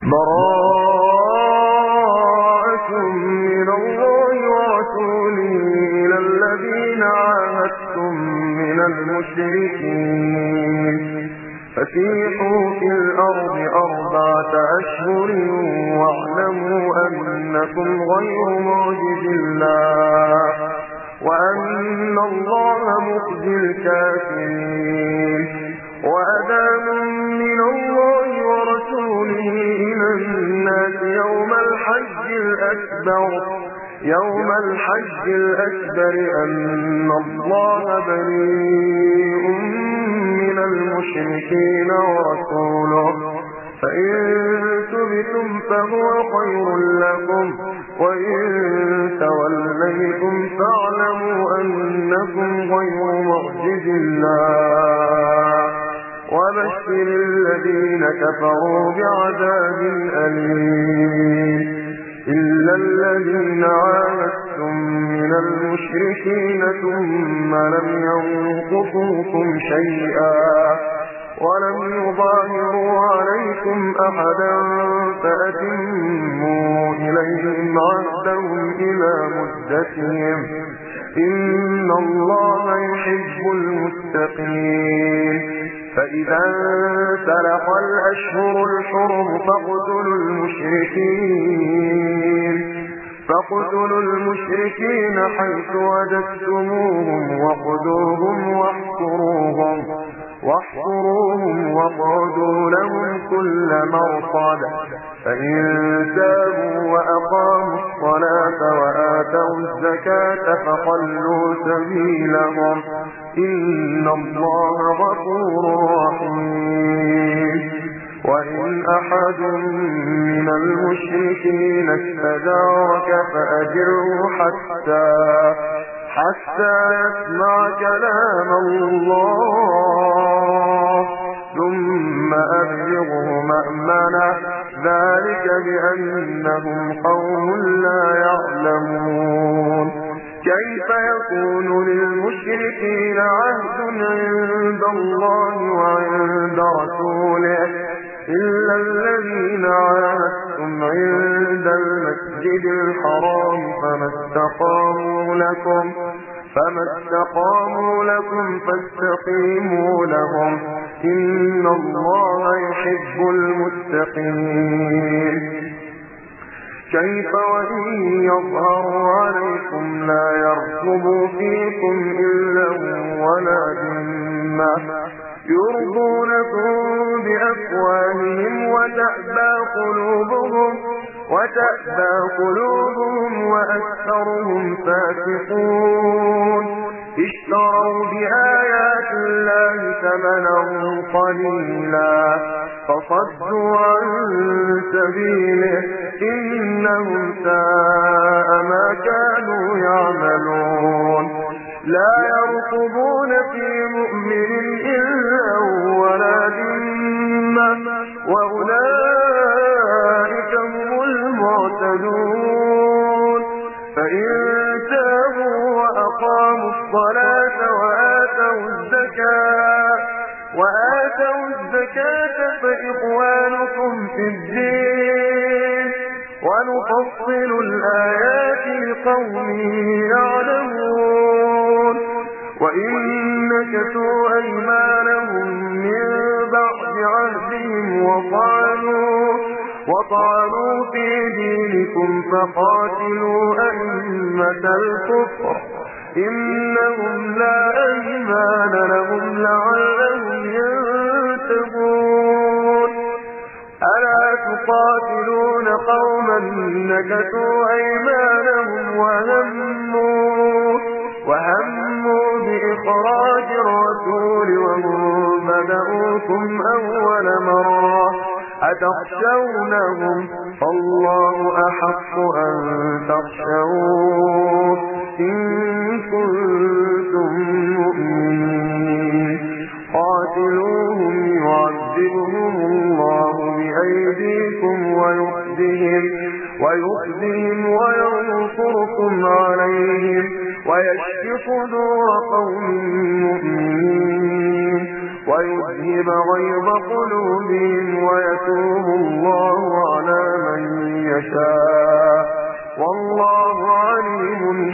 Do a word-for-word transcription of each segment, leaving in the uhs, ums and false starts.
براءة من الله ورسوله إلى الذين عاهدتم من المشركين فسيحوا في الأرض أربعة أشهر واعلموا أنكم غير معجز الله وأن الله مخزي الكافرين وأذان من الله ورسوله إلى الناس يوم الحج الأكبر يوم الحج الأكبر أن الله بريء من المشركين ورسوله فإن تبتم فهو خير لكم وإن توليتم فاعلموا أنكم غير معجز الله وبشر الذين كفروا بعذاب أليم إلا الذين عاهدتم من المشركين ثم لم ينقصوكم شيئا ولم يظاهروا عليكم أحدا فأتموا إليهم عهدهم إلى مدتهم إن الله يحب المتقين فإذا سلخ الأشهر الحرم فاقتلوا المشركين فاقتلوا المشركين حيث وجدتموهم وخذوهم واحصروهم واحصروهم واقعدوا لهم كل مرصد فإن تابوا وأقاموا الصلاة وآتوا الزكاة فخلوا سبيلهم إن الله غفور رحيم وإن أحد من المشركين استجارك فأجره حتى حتى يسمع كلام الله ثم أبلغه مأمنه ذلك بأنهم قوم لا يعلمون كيف يكون للمشركين عهد عند الله وعند رسوله إلا الذين عاهدتم عند المسجد الحرام فما استقاموا لكم فما استقاموا لكم فاستقيموا لهم إن الله يحب المتقين كيف وإن يظهروا عليكم لا يرقبوا فيكم إلا ولا ذمة يرضونكم بأفواههم وتأبى قلوبهم وتأبى قلوبهم وأكثرهم فاسقون اشتروا بآيات الله ثمنا قليلا فصدوا عن سبيله إنهم ساء ما كانوا يعملون لا يرقبون في مؤمن إلا ولا ذمة وأولئك هم المعتدون فإن تابوا وأقاموا الصلاة وآتوا الزكاة وآتوا الزكاة فإخوانكم في الدين ونفصل الآيات لقوم يعلمون وإن نكثوا أيمانهم من بعد عهدهم وطعنوا وطعنوا في دينكم فقاتلوا أئمة الكفر إنهم لا أيمان لهم لعلهم ينتهون ألا تقاتلون قوما نكثوا أيمانهم وهموا وهموا بإخراج الرسول وهم بدأوكم أول مرة أتخشونهم فالله أحق أن تخشوه إن كنتم مؤمنين قاتلوهم يعذبهم الله بأيديكم ويخزهم ويخزهم وينصركم عليهم ويشف صدور قوم مؤمنين ويذهب غيظ قلوبهم ويتوب الله على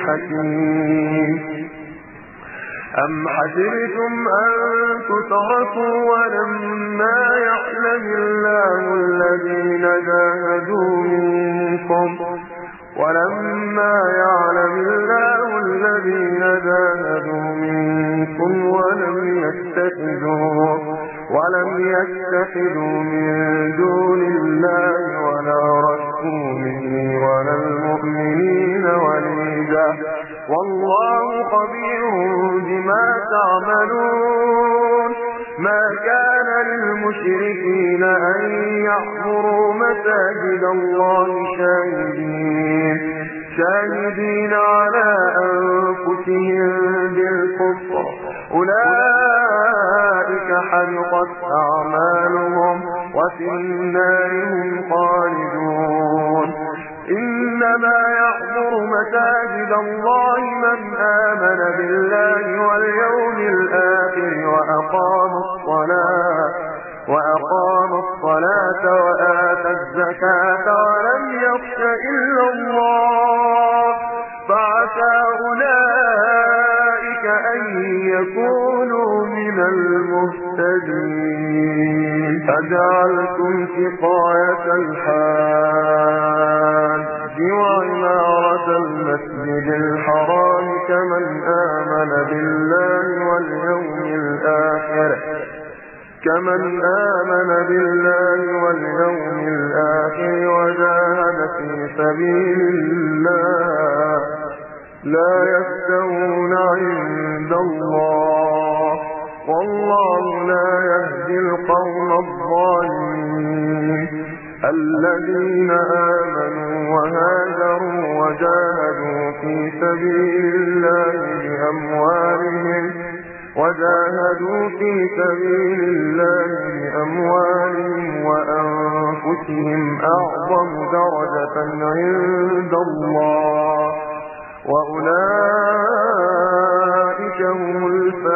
حكيم. أم حسبتم أن تتركوا ولما يعلم الله الذين جاهدوا منكم ولما يعلم الله الذين جاهدوا منكم ولم يتخذوا ولم يتخذوا من دون الله ولا رسوله ولا المؤمنين وليجا والله خبير بما تعملون. ما كان للمشركين أن يعمروا مساجد الله شاهدين شاهدين على أنفسهم بالكفر أولئك حبطت أعمالهم وفي النار هم خالدون. إنما يعمر مساجد الله من آمن بالله واليوم الآخر وأقام الصلاة وأقام الصلاة وآتى الزكاة ولم يخش إلا الله فعسى أولئك أن يكونوا من المهتدين. أجعلتم سقاية الحاج وعمارة المسجد الحرام كمن آمن بالله واليوم الآخر كمن آمن بالله واليوم الآخر وجاهد في سبيل الله لا يستوون عند الله والله لا يهدي القوم الظالمين. الذين آمنوا وهاجروا وجاهدوا في سبيل الله بأموالهم وجاهدوا في سبيل الله بأموالهم وأنفسهم أعظم درجة عند الله وأولئك هم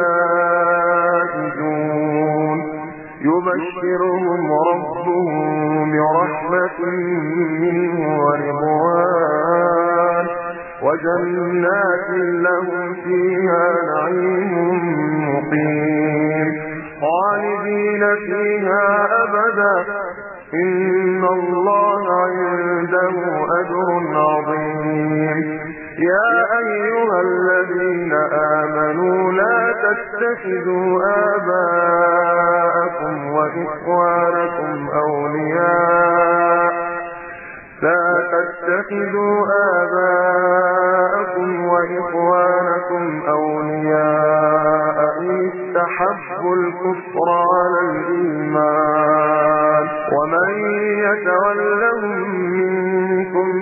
الفائزون. يبشرهم ربهم برحمة منه ورضوان وجنات لهم فيها نعيم مقيم خالدين فيها أبدا إن الله عنده أجر عظيم. يا أيها الذين آمنوا لا تتخذوا آباءكم وإخوانكم أولياء لا تتخذوا آباءكم وإخوانكم أولياء إن استحبوا الكفر على الإيمان ومن يتولهم منكم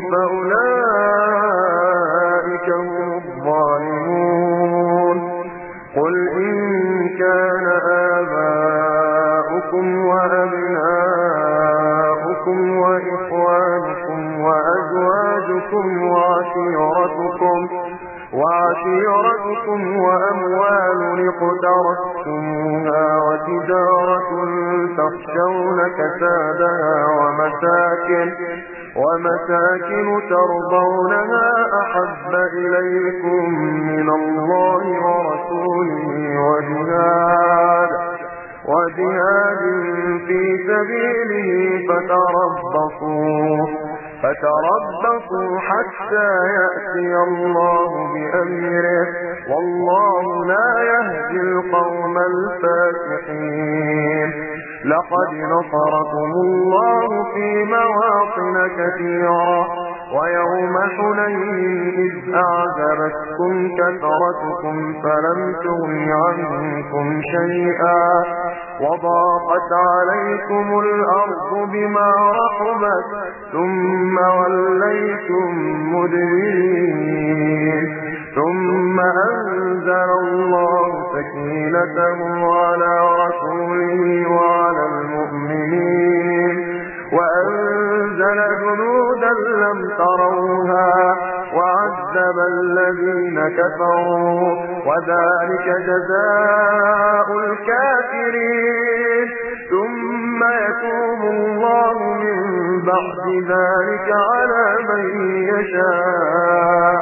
فأولئك هم الظالمون. قل إن كان آباؤكم وأبناؤكم وإخوانكم وأزواجكم وعشيرتكم وعشيرتكم وأموال اقترفتموها وتجارة تخشون كسادها ومساكن ومساكن ترضونها أحب إليكم من الله ورسوله وجهاد وجهاد في سبيله فتربصوا فتربصوا حتى يأتي الله بأمره والله لا يهدي القوم الفاسقين. لقد نصركم الله في مواطن كثيرة ويوم حنين إذ أعجبتكم كثرتكم فلم تغن عنكم شيئا وضاقت عليكم الأرض بما رحبت ثم وليتم مدبرين. ثم أنزل الله سكينته على رسوله وعلى المؤمنين وأنزل جنودا لم تروها وعذب الذين كفروا وذلك جزاء الكافرين. ثم يتوب الله من بعد ذلك على من يشاء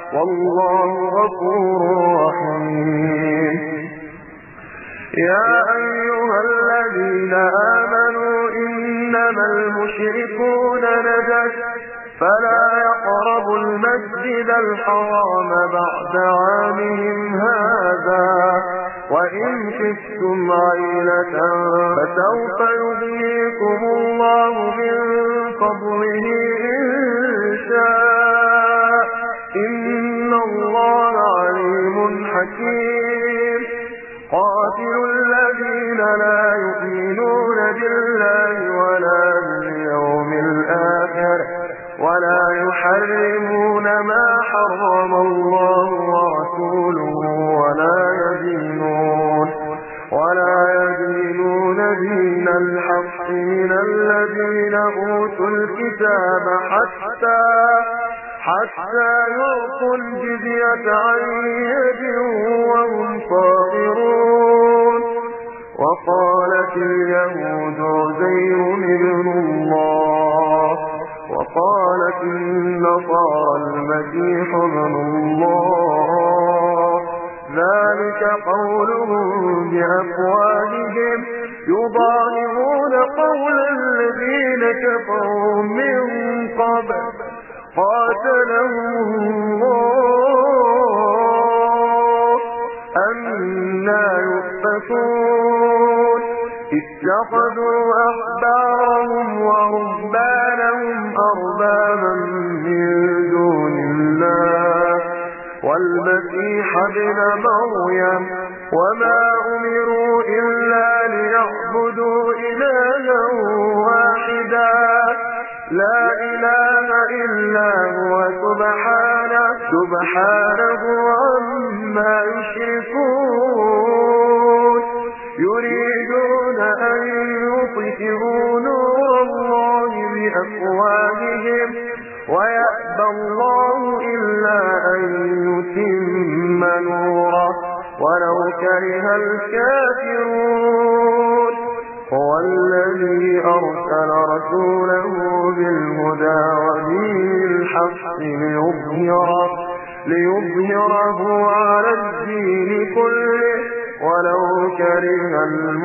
والله غفور رحيم. يا أيها الذين آمنوا إنما المشركون نجس فلا يقربوا المسجد الحرام بعد عامهم هذا وإن خفتم عيلة فسوف يغنيكم الله من فضله إن شاء إن الله عليم حكيم. قاتلوا الذين لا يؤمنون بالله ولا باليوم الآخر ولا يحرمون ما حرم الله ورسوله ولا يدينون ولا يدينون دين الحق من الذين أوتوا الكتاب حتى حتى يعطوا الجزية عن يد وهم صاغرون. وقالت اليهود عزير ابن الله وقالت النصارى المسيح ابن الله ذلك قولهم بأفواههم يضاهئون قول الذين كفروا من قبل قاتلهم الله أنى يؤفكون. اتخذوا أحبارهم ورهبانهم أربابا من دون الله والمسيح ابن مريم وما أمروا إلا ليعبدوا إلها واحدا لا إله إلا هو سبحانه سبحانه عما يشركون. يريدون أن يطفئوا نور الله بأفواههم ويأبى الله إلا أن يتم نوره ولو كره الكافرون. هو الذي أرسل رسوله بالهدى ودين الحق ليظهره, ليظهره على الدين كله ولو كره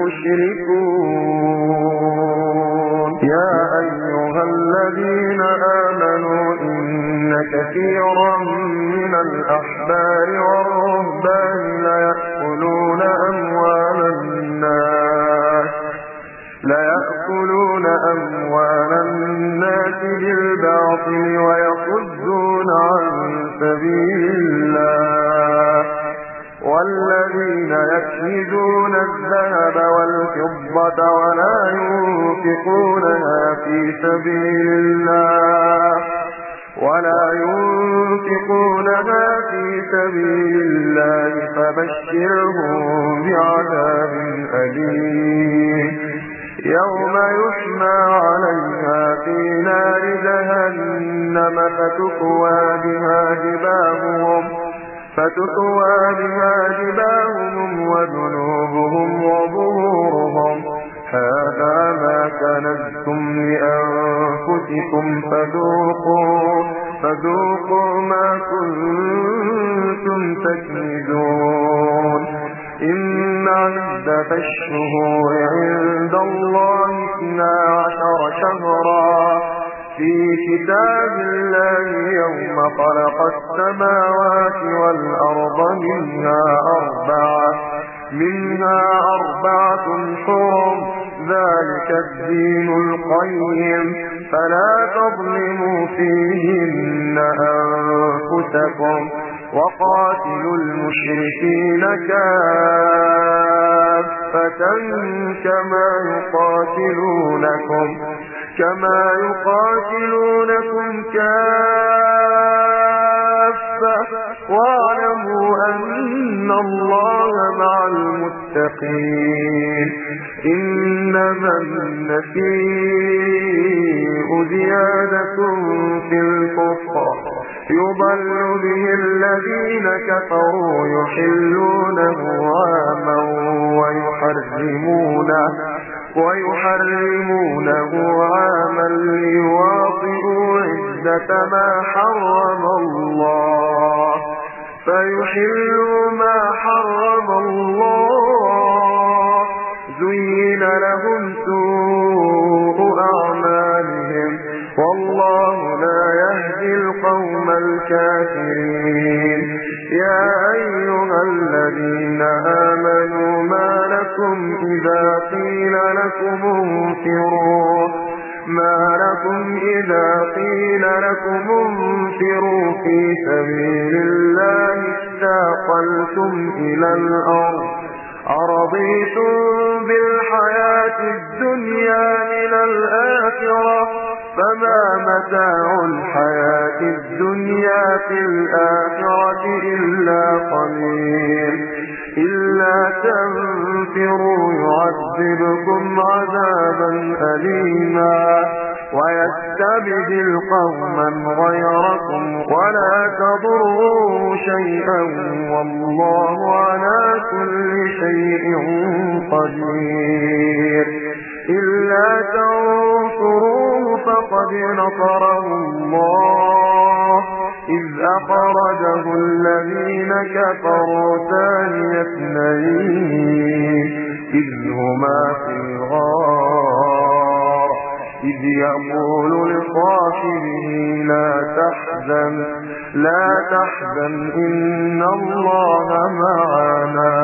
المشركون. يا أيها الذين آمنوا إن كثيرا من الأحبار والرهبان ليأكلون أموال الناس ليأكلون أموال الناس بالباطل ويصدون عن سبيل الله والذين يكنزون الذهب والفضة ولا ينفقونها في سبيل الله ولا ينفقونها في سبيل الله فبشرهم بعذاب أليم يوم يحمى عليها في نار جهنم فتكوى بها جباههم فتكوى بها جباههم وجنوبهم وظهورهم هذا ما كنزتم لأنفسكم فذوقوا فذوقوا ما كنتم تكنزون. إن عدة الشهور عند الله اثنا عشر شهرا في كتاب الله يوم خلق السماوات والأرض منها أربعة منها أربعة حرم ذلك الدين القيم فلا تظلموا فيهن أنفسكم وقاتلوا المشركين كافة كما يقاتلونكم كما يقاتلونكم كافة واعلموا أن الله مع المتقين. إنما النسيء زيادة في الكفر يضل به الذين كفروا يحلونه عاما ويحرمونه ويحرمونه عاما ليواطئوا عدة ما حرم الله فيحلوا ما حرم الله زين لهم سوء أعمالهم والله لا يهدي القوم الكافرين. يا أيها الذين آمنوا ما لكم إذا قيل لكم انفروا ما لكم إذا قيل لكم انفروا في سبيل الله استاقلتم إلى الأرض أرضيتم بالحياة الدنيا من الآخرة فما متاع الحياة الدنيا في الآخرة إلا قليل. إلا تنفروا يعذبكم عذابا أليما ويستبدل قوما غيركم ولا تضروا شيئا والله على كل شيء قدير. إلا تنصروه فقد نصره الله إذ أخرجه الذين كفروا ثاني اثنين إذ هما في الغار إذ يقول لصاحبه لا تحزن لا تحزن إن الله معنا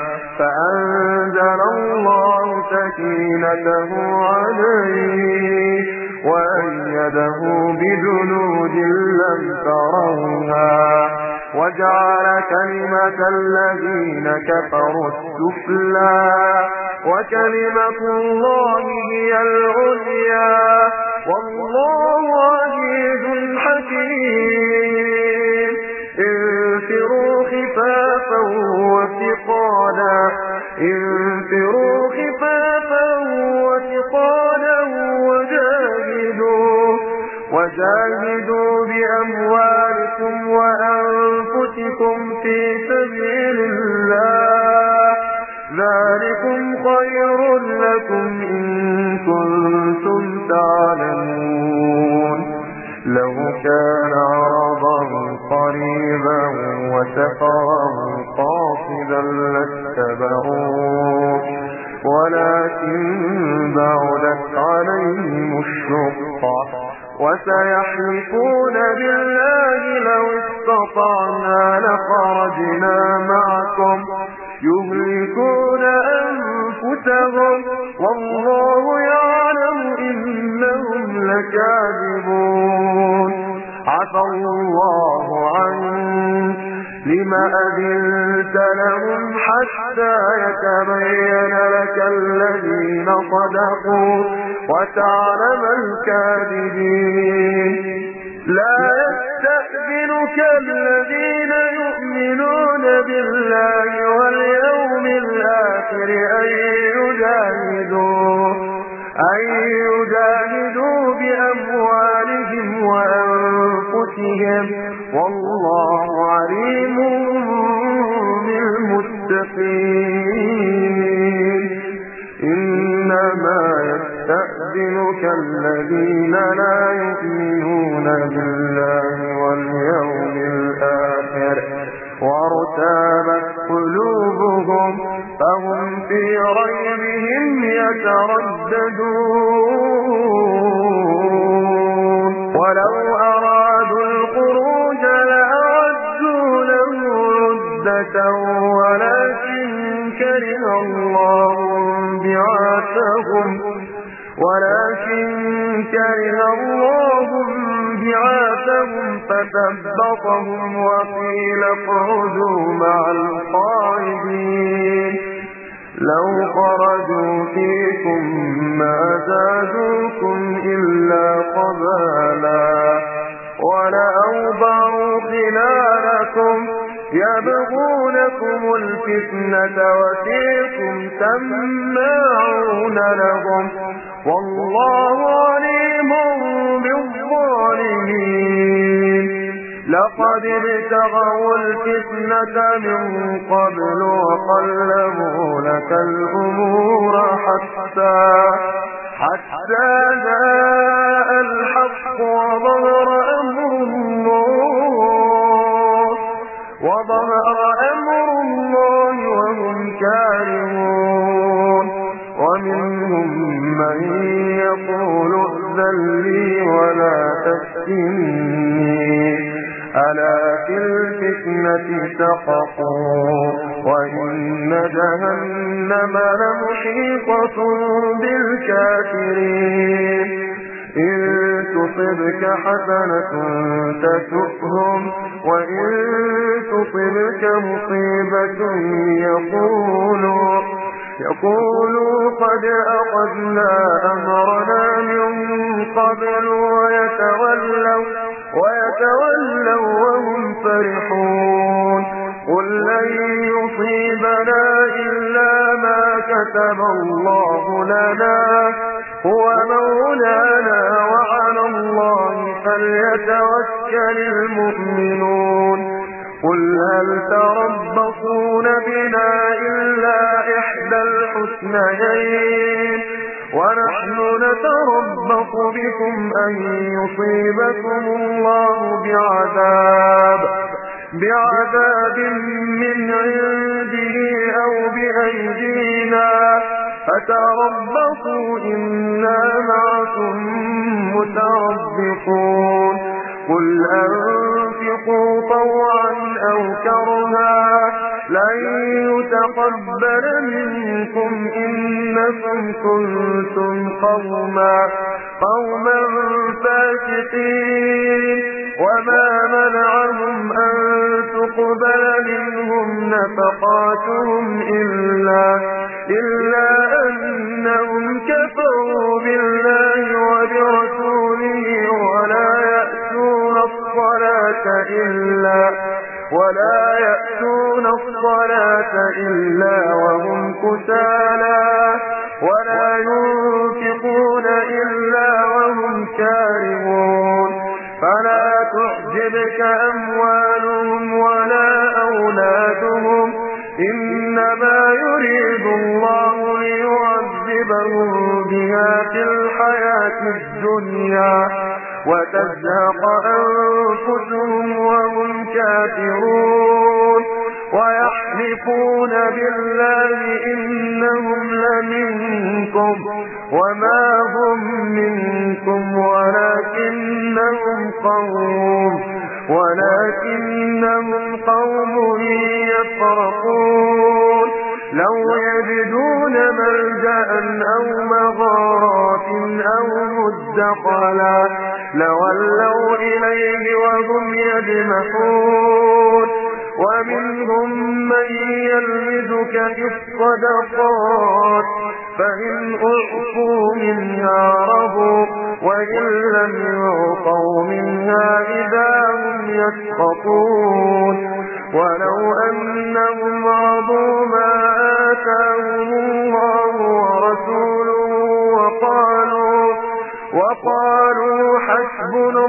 فأنزل الله سكينته عليه وأيده بجنود لم تروها وجعل كلمة الذين كفروا السفلى وكلمة الله هي العليا والله عزيز حكيم. انفروا خفافا وثقالا انفروا خفافا وثقالا وجاهدوا وجاهدوا بأموالكم وأنفسكم في سبيل الله ذلكم خير لكم إن كنتم تعلمون. لو كان عرضا قريبا وسفرا قاصدا لاتبعوه ولكن بعدت عليهم الشقة وسيحلفون بالله لو استطعنا لخرجنا معكم يهلكون أنفسهم والله يعلم إنهم لكاذبون. عفى الله عنك لما أذنت لهم حتى يتبين لك الذين صدقوا وتعلم الكاذبين. لا يستأذنك الذين يؤمنون بالله واليوم الآخر أن يجاهدوا أن يجاهدوا بأموالهم وأنفسهم والله عليم بالمتقين. إنما يستأذنك الذين لا يؤمنون بالله واليوم الآخر وارتابت قلوبهم فهم في ريبهم يترددون. ولو أرادوا الخروج لأعدوا له عدة ولكن كره الله بعاثهم ولكن كره الله بعاثهم فثبطهم وقيل اقعدوا مع القاعدين. لو خرجوا فيكم ما زادوكم إلا قبالا ولأوضعوا خلالكم يبغونكم الفتنة وفيكم سماعون لهم والله عليم بالظالمين. لقد ابتغوا الفتنة من قبل وقلبوا لك الأمور حتى حتى جاء الحق وظهر أمر الله وظهر وظهر أمر الله وهم كارهون ومنهم من يقول ائذن لي ولا تفتني ألا في الفتنة سقطوا وإن جهنم لمحيطة بالكافرين إن تصبك حسنة تسؤهم وإن تصبك مصيبة يقولوا يقولوا قد أخذنا أمرنا من قبل ويتولوا ويتولوا وهم فرحون قل لن يصيبنا إلا ما كتب الله لنا هو مولانا وعلى الله فليتوكل المؤمنون قل هل تربصون بنا إلا إحدى الحسنيين ونحن نتربص بكم أن يصيبكم الله بعذاب بعذاب من عنده أو بأيدينا فتربصوا إنا معكم متربصون قل أنفقوا طوعا أو كرها لن يتقبل منكم إنكم كنتم قوما قوما فاسقين وما منعهم أن تقبل منهم نفقاتهم إلا إلا أنهم كفروا بالله وبرسوله ولا يأتون الصلاة إلا ولا يأتون الصلاة إلا وهم كسالى ولا ينفقون إلا وهم كارهون فلا تعجبك أموالهم ولا أولادهم إنما يريد الله ليعذبهم بها في الحياة الدنيا وتزهق أنفسهم وهم كافرون ويحلفون بالله إنهم لمنكم وما هم منكم ولكنهم قوم ولكنهم قوم يفرقون لو يجدون ملجأ أو مغارات أو مدخلا لولوا إليه وهم يجمحون ومنهم من يلمزك في الصدقات فإن أعطوا منها رضوا وإن لم يعطوا منها إذا هم يسخطون ولو أنهم رضوا ما آتاهم الله ورسوله وقالوا وقالوا حسبنا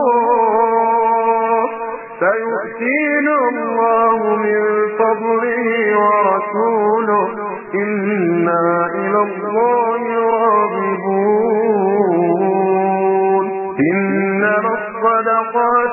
الله سيؤتينا الله من فضله ورسوله إنا إلى الله راغبون إنما الصدقات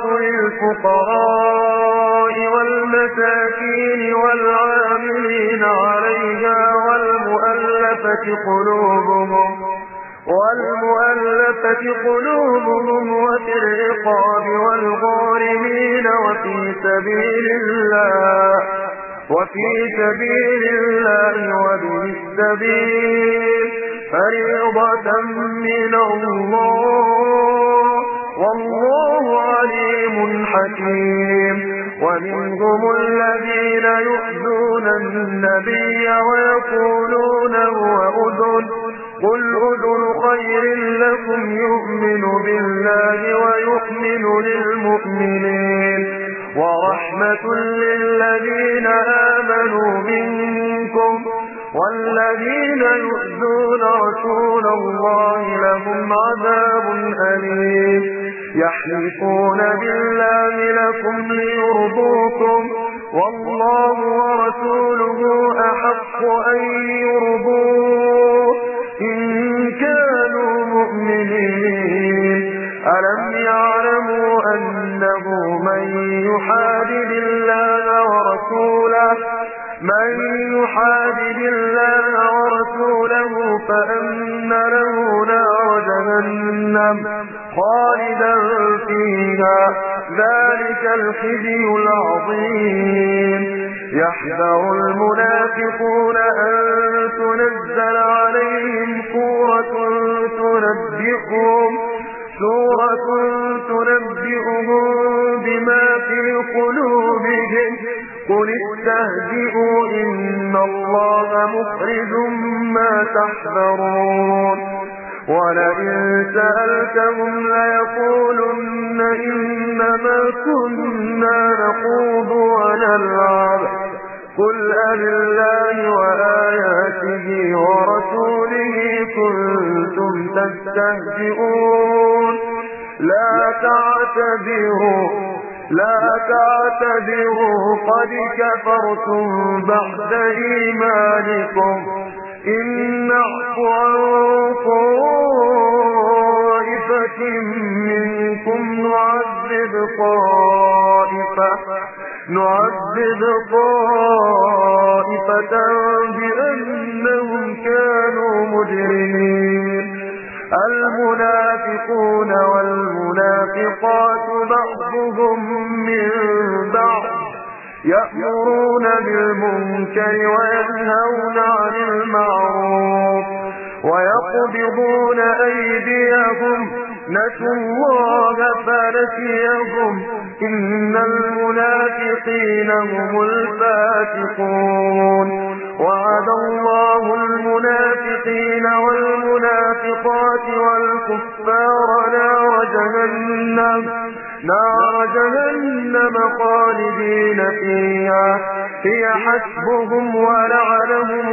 للفقراء والمساكين والعاملين عليها والمؤلفة قلوبهم والمؤلفة قلوبهم وفي الرقاب والغارمين وفي سبيل الله وفي سبيل الله وابن السبيل فريضة من الله والله عليم حكيم ومنهم الذين يؤذون النبي ويقولون هو أذن قل أذن خير لكم يؤمن بالله ويؤمن للمؤمنين ورحمة للذين آمنوا منكم والذين يؤذون رسول الله لهم عذاب أليم يحلفون بالله لكم ليرضوكم والله ورسوله أحق أن يرضوه إن كانوا مؤمنين ألم يعلموا أنه من يحادد الله ورسوله من يحادد الله ورسوله فأن له نار جهنم خالدا فيها ذلك الخزي العظيم يحذر المنافقون أن تنزل عليهم سورة تنبئهم سورة تنبئهم بما في قلوبهم قل استهزئوا إن الله مخرج ما تحذرون ولئن سألتهم ليقولن إنما كنا نخوض ونلعب قل أبالله وآياته ورسوله كنتم تستهزئون لا تعتذروا لا تعتذروا قد كفرتم بعد إيمانكم إن نعفو عن طائفة منكم نعذب طائفة نعذب طائفة بأنهم كانوا مجرمين المنافقون والمنافقات بعضهم من بعض يأمرون بالمنكر وينهون عن المعروف ويقبضون أيديهم نسوا الله فنسيهم إن المنافقين هم الفاسقون وعد الله المنافقين والمنافقات والكفار نار جهنم نار جهنم خالدين فيها هي حسبهم ولعنهم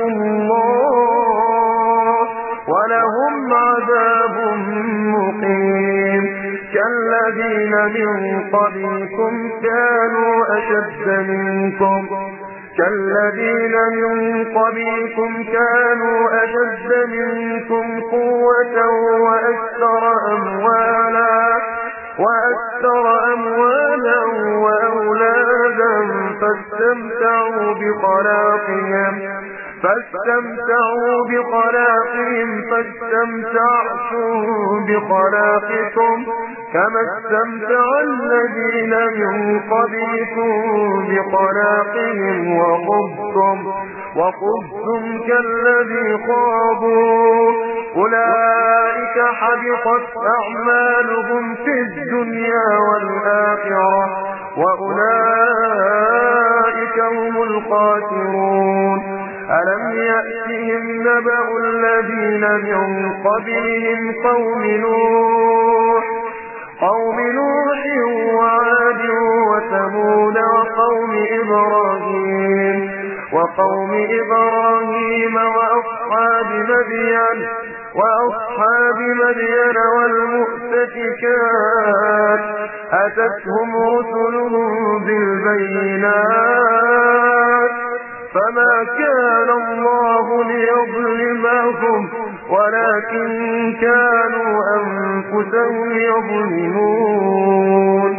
الله ولهم عذاب مقيم كالذين من قبلكم كانوا أشد منكم كالذين من قبلكم كانوا أشد منكم قوة وأكثر أموالا وأكثر أموالا وأولادا فاستمتعوا بخلاقهم فاستمتعوا بخلاقهم فاستمتعتم بخلاقكم كما استمتع الذين من قبلكم بخلاقهم وخذتم وخذتم كالذي خاضوا أولئك حبطت أعمالهم في الدنيا والآخرة وأولئك هم الخاسرون ألم يأتهم نبأ الذين من قبلهم قوم نوح قوم نوح وعاد وثمود وقوم إبراهيم وقوم إبراهيم وأصحاب مدين وأصحاب مدين والمؤتفكات أتتهم رسلهم بالبينات فما كان الله ليظلمهم ولكن كانوا أنفسهم يظلمون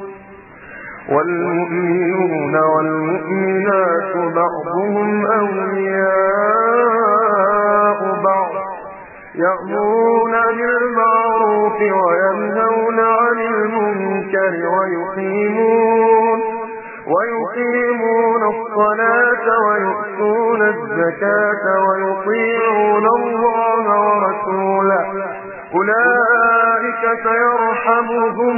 والمؤمنون والمؤمنات بعضهم أولياء بعض يأمرون بالمعروف وينهون عن المنكر ويقيمون ويقيمون الصلاة ويؤتون الزكاة ويطيعون الله ورسوله أولئك سيرحمهم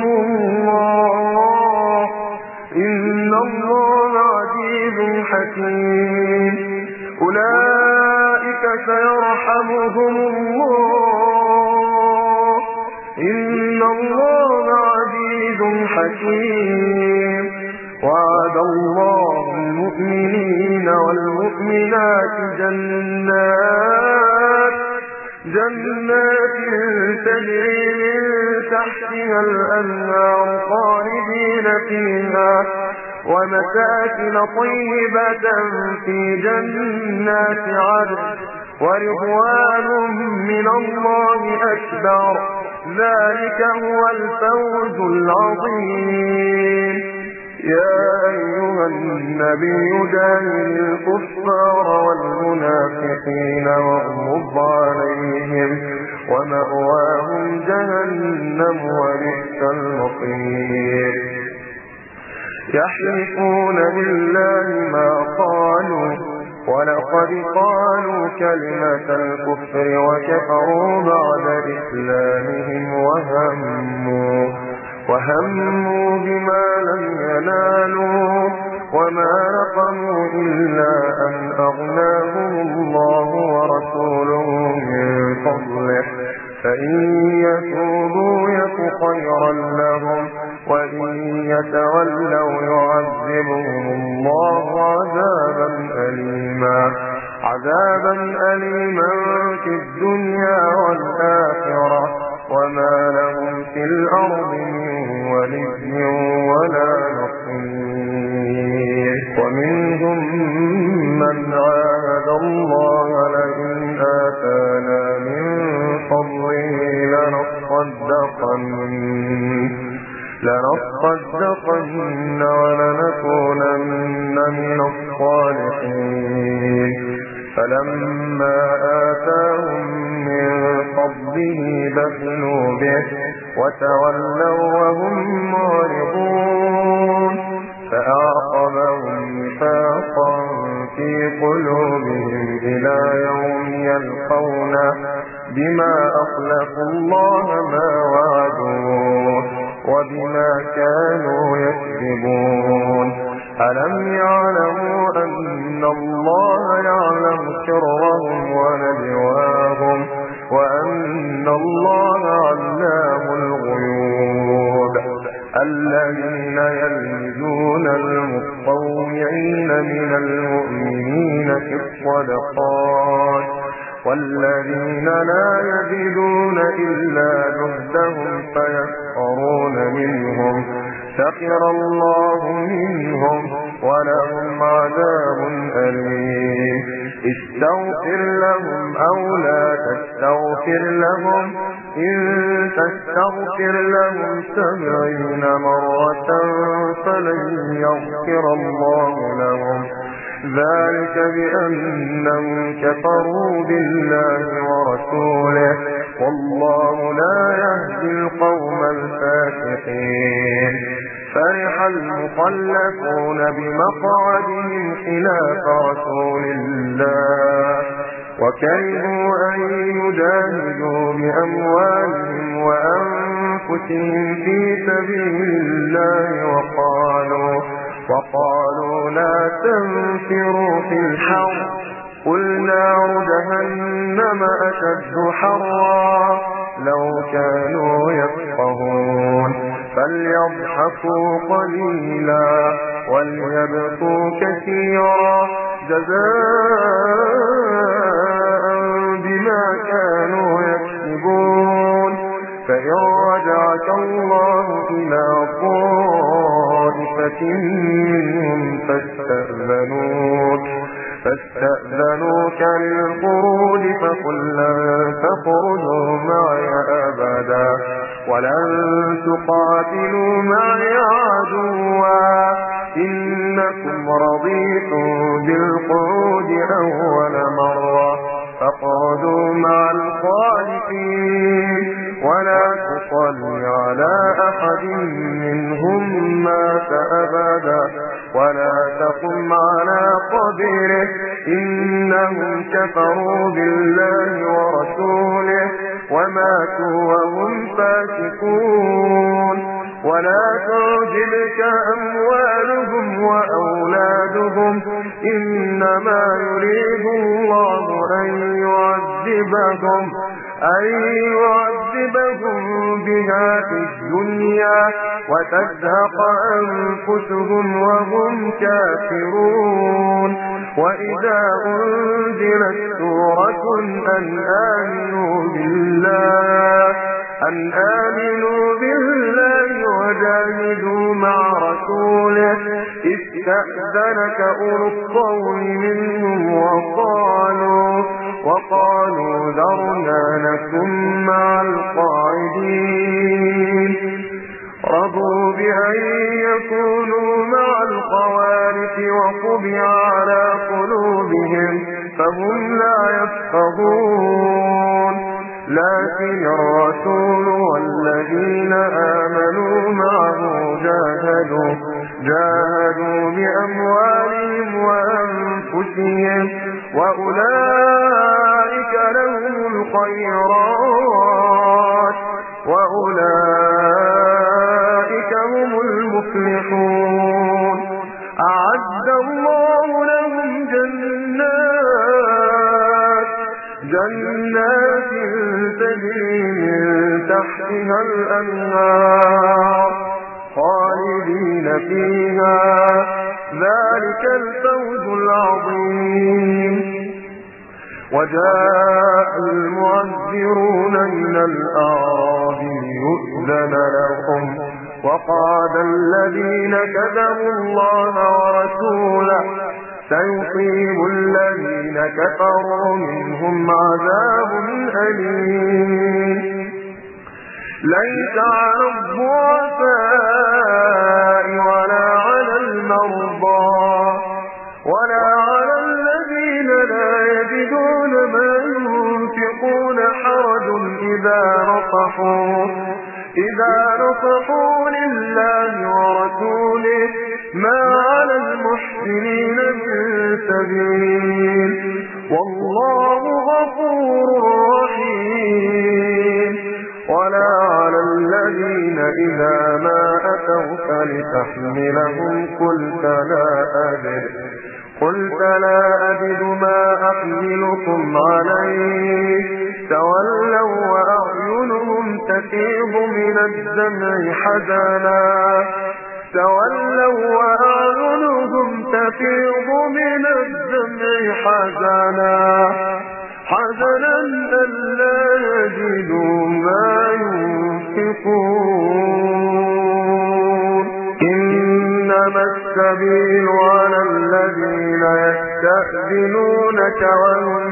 الله إن الله عزيز حكيم أولئك سيرحمهم الله إن الله عزيز حكيم وعد الله المؤمنين والمؤمنات جنات جنات تجري من تحتها الأنهار خالدين فيها ومساكن طيبة في جنات عدن ورضوان من الله أكبر ذلك هو الفوز العظيم. يا أيها النبي جاهد الكفار والمنافقين واغلظ عليهم ومأواهم جهنم وبئس المصير. يحلفون بالله ما قالوا ولقد قالوا كلمة الكفر وكفروا بعد إسلامهم وهموا وهموا بما لم ينالوا وما نقموا إلا أن أغناهم الله ورسوله من فضله فإن يتوبوا يك خيرا لهم وإن يتولوا يعذبهم الله عذابا أليما عذابا أليما في الدنيا والآخرة وما لهم في الأرض من ولي ولا نصير. ومنهم من عاهد الله لئن آتانا من فضله لنصدقن لنصدقن ولنكونن من الصالحين فلما آتاهم من فضله بخلوا به وتولوا وهم معرضون فأعقبهم نفاقا في قلوبهم إلى يوم يلقونه بما أخلفوا الله ما وعدوه وبما كانوا يكذبون. ألم يعلموا أن الله يعلم سرهم ونجواهم وأن الله علام الغيوب. الذين يلمزون المطوعين من المؤمنين في الصدقات والذين لا يجدون إلا جهدهم فيسخرون منهم سخر الله منهم ولهم عذاب أليم. استغفر لهم أو لا تستغفر لهم إن تستغفر لهم سبعين مرة فلن يغفر الله لهم ذلك بأنهم كفروا بالله ورسوله والله لا يهدي القوم الفاسقين. فرح المخلفون بمقعدهم خلاف رسول الله وكرهوا أن يجاهدوا بأموالهم وأنفسهم في سبيل الله وقالوا وقالوا لا تنفروا في الحر قل نار جهنم أشد حرا لو كانوا يفقهون فليضحكوا قليلا وليبكوا كثيرا جزاء بما كانوا يكسبون. فإن رجعك الله إلى طائفة منهم فاستأذنوك فاستأذنوك للخروج فقل لن تخرجوا معي أبدا ولن تقاتلوا معي عدوا إنكم رضيتم بالقعود أول مرة فاقعدوا مع الخالفين ولا تصل على أحد منهم مات أبدا ولا تقم على قبره إنهم كفروا بالله ورسوله وماتوا وهم فاسقون. ولا تعجبك أموالهم وأولادهم إنما يريد الله أن يعذبهم أن يعذبهم بها في الدنيا وتزهق أنفسهم وهم كافرون. وإذا أنزلت سورة أن آمنوا بالله أن آمنوا بالله وجاهدوا مع رسوله استأذنك أولو الطول منهم وقالوا وقالوا ذرنا نكن مع القاعدين رضوا بأن يكونوا مع الخوارث وطبع على قلوبهم فهم لا يفقهون لكن الرسول والذين آمنوا معه جاهدوا جاهدوا بأموالهم وأنفسهم وأولئك لهم الخيرات وأولئك هم المفلحون أعد الله لهم جنات جنات تجري من تحتها الأنهار خالدين فيها ذلك الفوز العظيم وجاء المعذرون من الأعراب ليؤذن لهم وقال الذين كذبوا الله ورسوله سيصيب الذين كفروا منهم عذاب أليم ليس على الضعفاء ولا على المرضى ولا على الذين لا يجدون ما ينفقون حرج إذا نصحوا إذا نصحوا لله ورسوله ما على المحسنين من سبيل والله غفور رحيم ولا على الذين إذا ما أتوك لتحملهم قلت لا أجد قلت لا أجد ما أحملكم عليه تولوا وأعينهم تفيض من الدمع حزنا تولوا وأعينهم تفيض من الدمع حزنا حزنا ألا يجدوا ما ينفقون إنما السبيل على الذين يستأذنونك وهم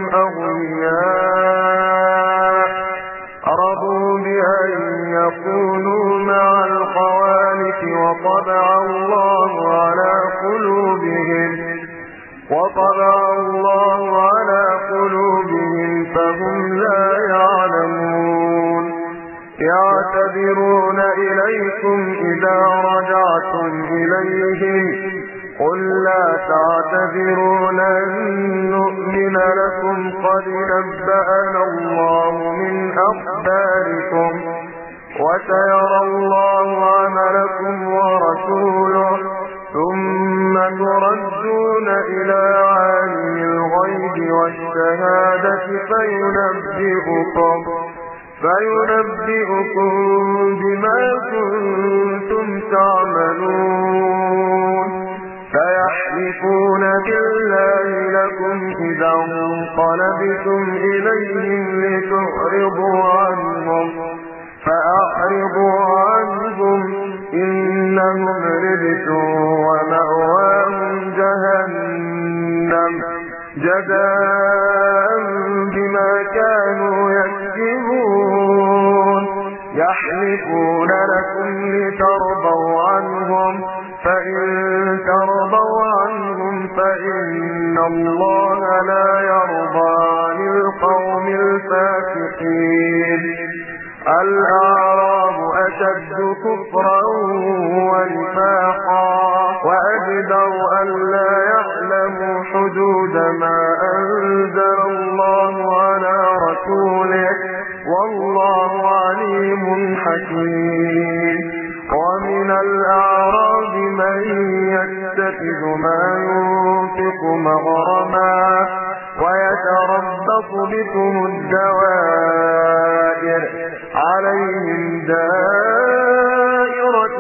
أغنياء رضوا بأن يكونوا مع الخوالف وطبع الله على قلوبهم وطبع الله على قلوبهم فهم لا يعلمون يعتذرون إليكم إذا رجعتم إليهم قل لا تعتذروا لن نؤمن لكم قد نبأنا الله من أخباركم وسيرى الله عملكم ورسوله ثم تردون إلى عالم الغيب والشهادة فينبئكم فينبئكم بما كنتم تعملون فيحلفون بالله لكم إذا انقلبتم إليهم لتعرضوا عنهم فأعرضوا عنهم إنهم رجس ومأواهم جهنم جزاء بما كانوا يكسبون يحلفون لكم لترضوا عنهم فإن ترضوا عنهم فإن الله لا يرضى عن القوم الفاسقين الأعراب أشد كفرا ونفاقا وأجدر أن لا يعلموا حدود ما أنزل الله على رسوله والله عليم حكيم ومن الأعراب من يتخذ ما ينفق مغرما ويتربص بكم الدوائر عليهم دائرة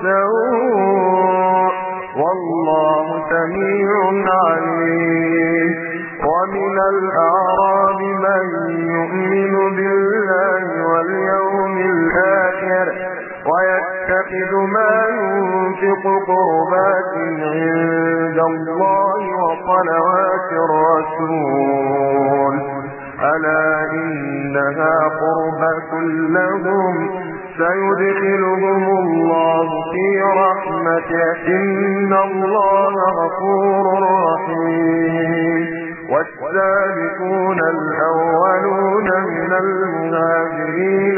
السوء والله سميع عليم ومن الأعراب من يؤمن بالله واليوم الآخر ويتخذ ما ينفق قربات عند الله وصلوات الرسول ألا إنها قربة لهم سيدخلهم الله في رحمته إن الله غفور رحيم والسابقون الأولون من المهاجرين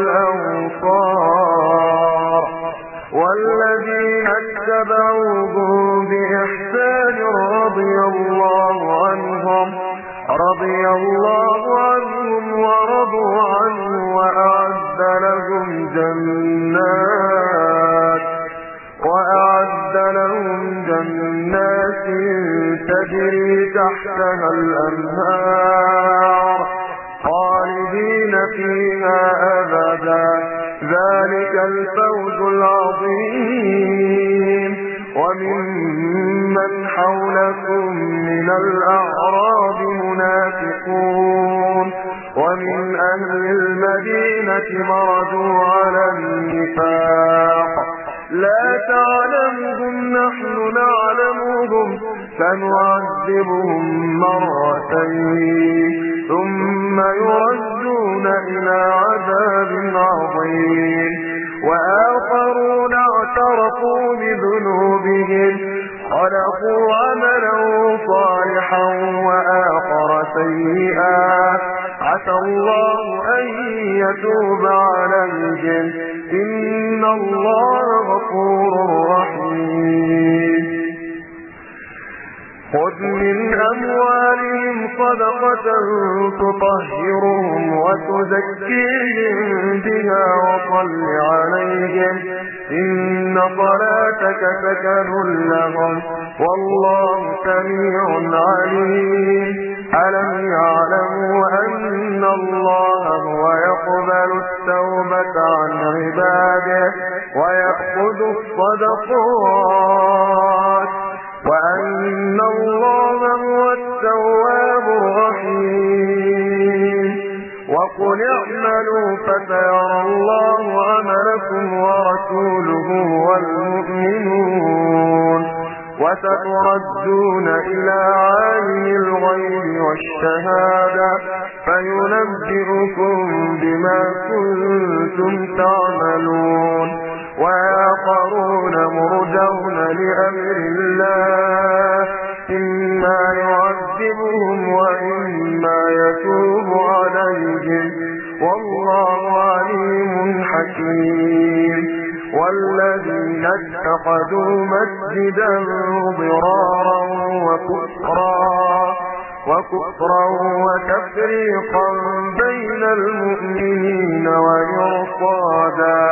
والأنصار والذين اتبعوهم بإحسان رضي الله عنهم رضي الله عنهم ورضوا عنه وأعد لهم جنات وأعد لهم جنات تجري تحتها الأنهار خالدين فيها أبدا ذلك الفوز العظيم وممن حولكم من الأعراب منافقون ومن أهل المدينة مردوا على النفاق لا تعلمهم نحن نعلمهم سنعذبهم مرتين ثم يردون إلى عذاب عظيم وآخرون اعترفوا بذنوبهم خلقوا عملا صالحا وآخر سيئا عسى الله أن يتوب عليهم إن الله غفور رحيم خذ من أموالهم صدقة تطهرهم وتزكيهم بها وصل عليهم إن صلاتك سكن لهم والله سميع عليم ألم يعلموا أن الله هو يقبل التوبة عن عباده ويأخذ الصدقات وأن الله هو التواب الرحيم وقل اعملوا فسيرى الله عملكم ورسوله والمؤمنون وستردون إلى عالم الغيب والشهادة فينبئكم بما كنتم تعملون وآخرون مرجون لأمر الله إما يعذبهم وإما يتوب عليهم والله عليم حكيم والذين اتخذوا مسجدا ضرارا وكفرا وكفرا وتفريقا بين المؤمنين وإرصادا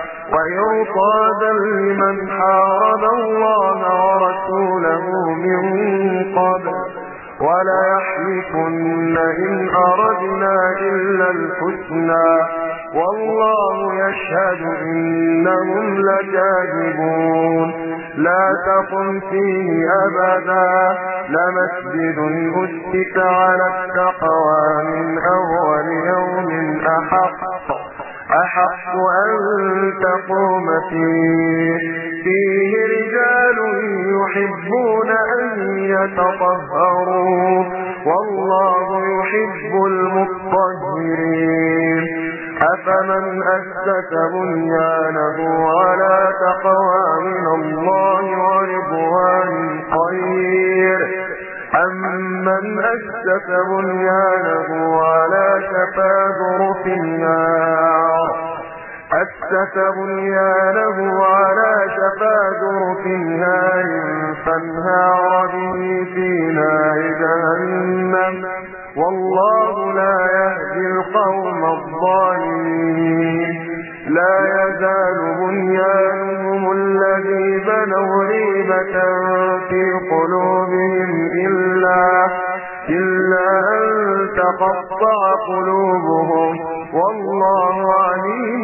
وإرصادا لمن حارب الله ورسوله من قبل ولا يحلفن إن أردنا إلا الحسنى والله يشهد إنهم لكاذبون لا تقم فيه أبدا لمسجد أسس على التقوى من أول يوم أحق أحق أن تقوم فيه فيه رجال يحبون أن يتطهروا والله يحب المطهرين أفمن أسس بنيانه على تقوى من الله ورضوان خير أمن أسس بنيانه على شفا جرف النار أسس بنيانه على شفا جرف نار فانهار به في نار جهنم والله لا يهدي القوم الظالمين لا يزال بنيانهم الذي بنوا ريبة في قلوبهم إلا إلا أن تقطع قلوبهم والله عليم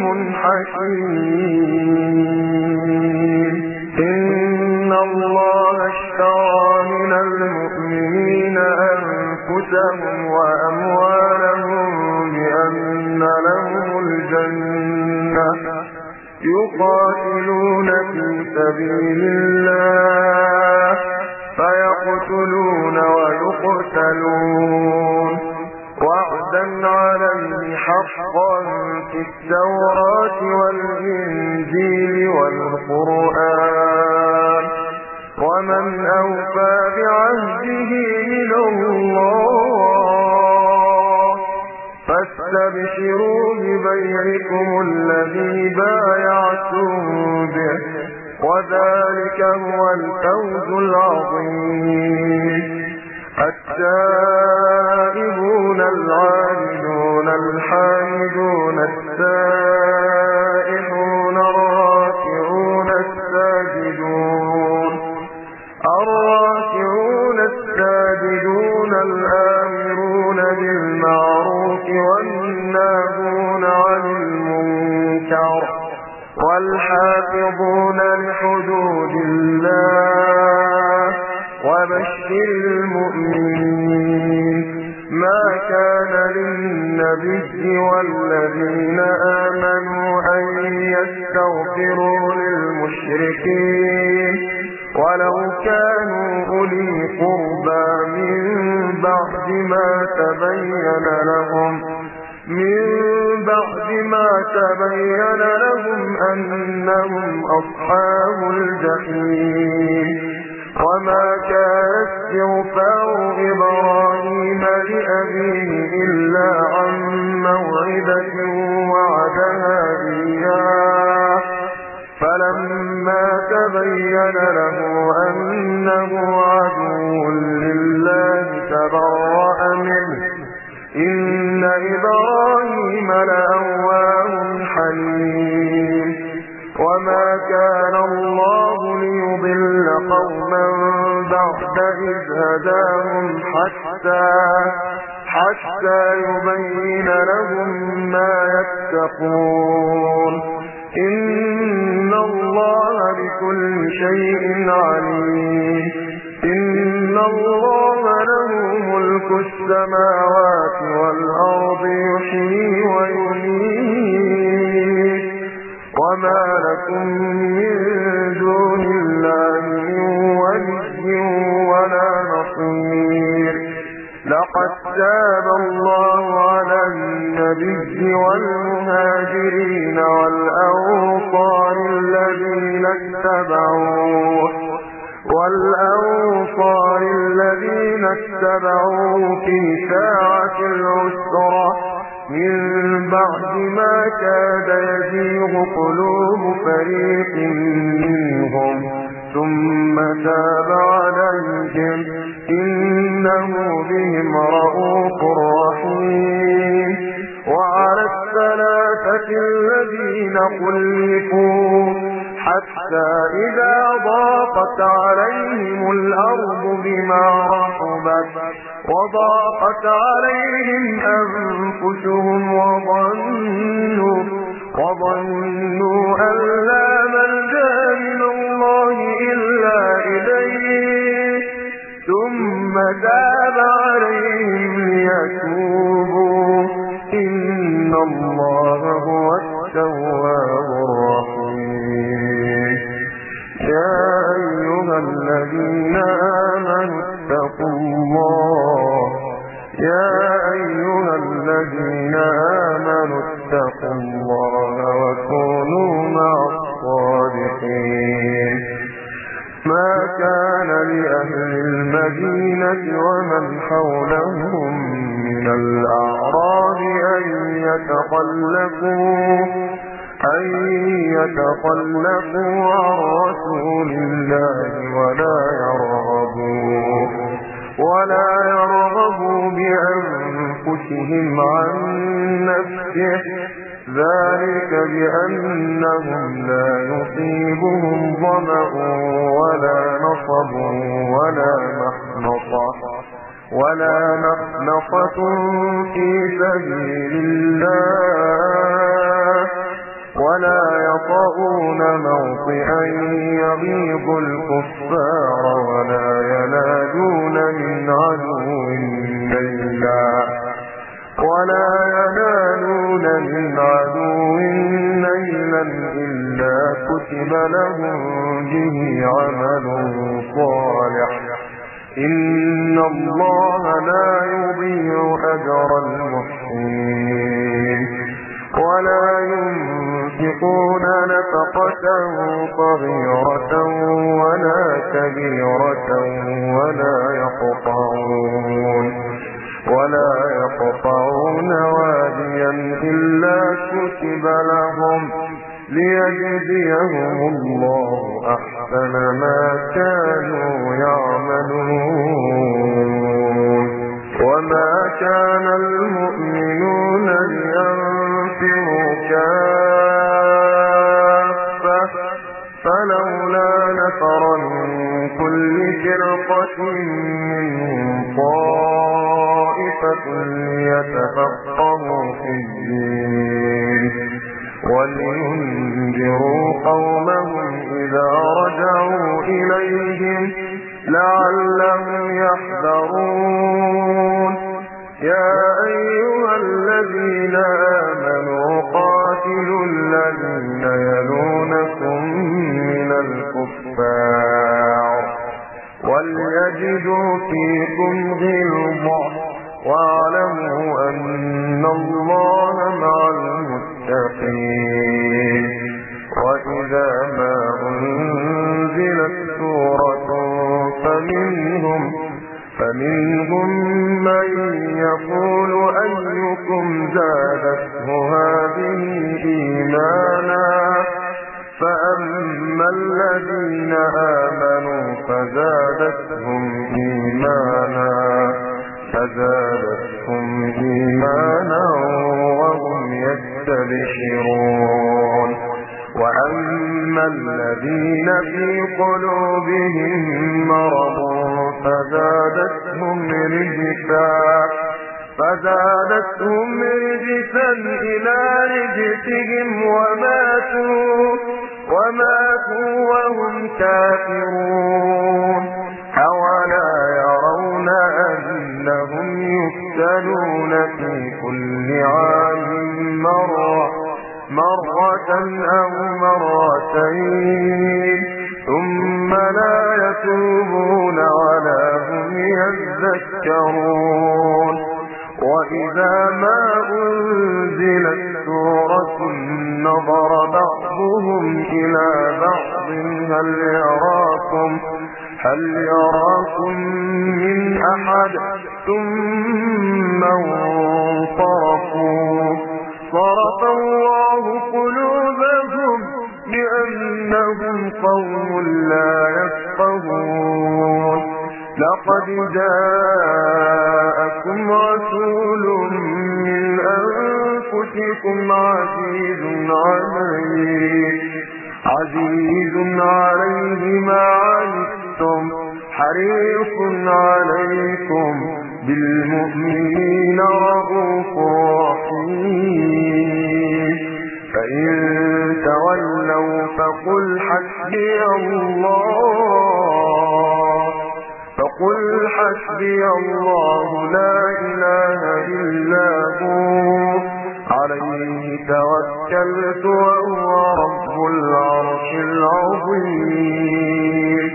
حكيم إن الله اشترى من المؤمنين أنفسهم وأموالهم بأن لهم الجنة يقاتلون في سبيل الله فيقتلون ويقتلون وعد في التوراة والإنجيل والقرآن ومن أوفى بعهده من الله فاستبشروا ببيعكم الذي بايعتم به وذلك هو الفوز العظيم. التائبون العابدون الحامدون السائحون الراكعون الساجدون الراكعون الساجدون الآمرون بالمعروف والناهون عن المنكر والحافظون لحدود الله وبشر المؤمنين. ما كان للنبي والذين آمنوا أن يستغفروا للمشركين ولو كانوا أولي قربى من بعد ما تبين لهم من بعد ما تبين لهم أنهم أصحاب الجحيم. وما كان استغفار إبراهيم لأبيه إلا عن موعدة وعدها إياه فلما تبين له أنه عدو لله تبرأ منه إن إبراهيم لأواه حليم. وما كان الله ليضل قوما بعد إذ هداهم حتى حتى يبين لهم ما يتقون إن الله بكل شيء عليم. إن الله له ملك السماوات والأرض يحيي ويميت وما لكم من دون الله من ولي ولا نصير. لقد تاب الله على النبي والمهاجرين والأنصار الذين اتبعوه والأنصار الذين اتبعوه في ساعة العسرة من بعد ما كاد يزيغ قلوب فريق منهم ثم تاب عليهم إنه بهم رؤوف رحيم. وعلى الثلاثة الذين خلفوا حتى إذا ضاقت عليهم الأرض بما رحبت وضاقت عليهم أنفسهم وظنوا وظنوا أن لا ملجأ من الله إلا إليه ثم تاب عليهم ليتوبوا إن الله هو التواب الرحيم. يا أيها الذين آمنوا اتقوا الله يا أيها الذين آمنوا اتقوا الله وكونوا مع الصادقين. ما كان لأهل المدينة ومن حولهم من الأعراب أن يتخلفوا أن يتخلفوا عن رسول الله ولا يرغبوا ولا يرغبوا بأنفسهم عن نفسه ذلك بأنهم لا يصيبهم ظمأ ولا نصب ولا مخنصة ولا مخنصة في سبيل الله ولا يطؤون موطئا يغيظ الكفار ولا ينالون من عدو نيلا ولا ينالون من عدو نيلا إلا كتب لهم به عمل صالح إن الله لا يضيع أجر المحسنين. ولا ينفقون نفقة صغيرة ولا كبيرة ولا يقطعون ولا يقطعون واديا إلا كتب لهم ليجزيهم الله أحسن ما كانوا يعملون. وما كان المؤمنون لينفروا كافة فلولا نفر من كل فرقة منهم طائفة ليتفقهوا في الدين ولينذروا قومهم إذا رجعوا إليهم لعلهم يحذرون. يا أيها الذين آمنوا قاتلوا الذين يلونكم من الكفار وليجدوا فيكم غلظة واعلموا أن الله مع المتقين. وإذا ما أنزلت سورة فمنهم فمنهم من يقول أيكم زادته هذه إيمانا فأما الذين آمنوا فزادتهم إيمانا فزادتهم إيمانا وهم يستبشرون. وأما الذين في قلوبهم مرض فزادتهم رجسا فزادتهم رجسا إلى رجسهم وماتوا وماتوا وهم كافرون. أولا يرون أنهم يفتنون في كل عام مرة مرة أو مرتين ثم لا يتوبون ولا هم يذكرون. وإذا ما أنزلت سورة نظر بعضهم إلى بعض هل يراكم هل يراكم من أحد ثم انصرفوا صرف الله قلوبهم بأنهم قوم لا يفقهون. لقد جاءكم رسول من أنفسكم عزيز عليه عزيز عليه ما عنتم حريص عليكم بالمؤمنين رؤوف رحيم. فإن تولوا فقل حسبي الله فقل حسبي الله لا إله إلا هو عليه توكلت وهو رب العرش العظيم.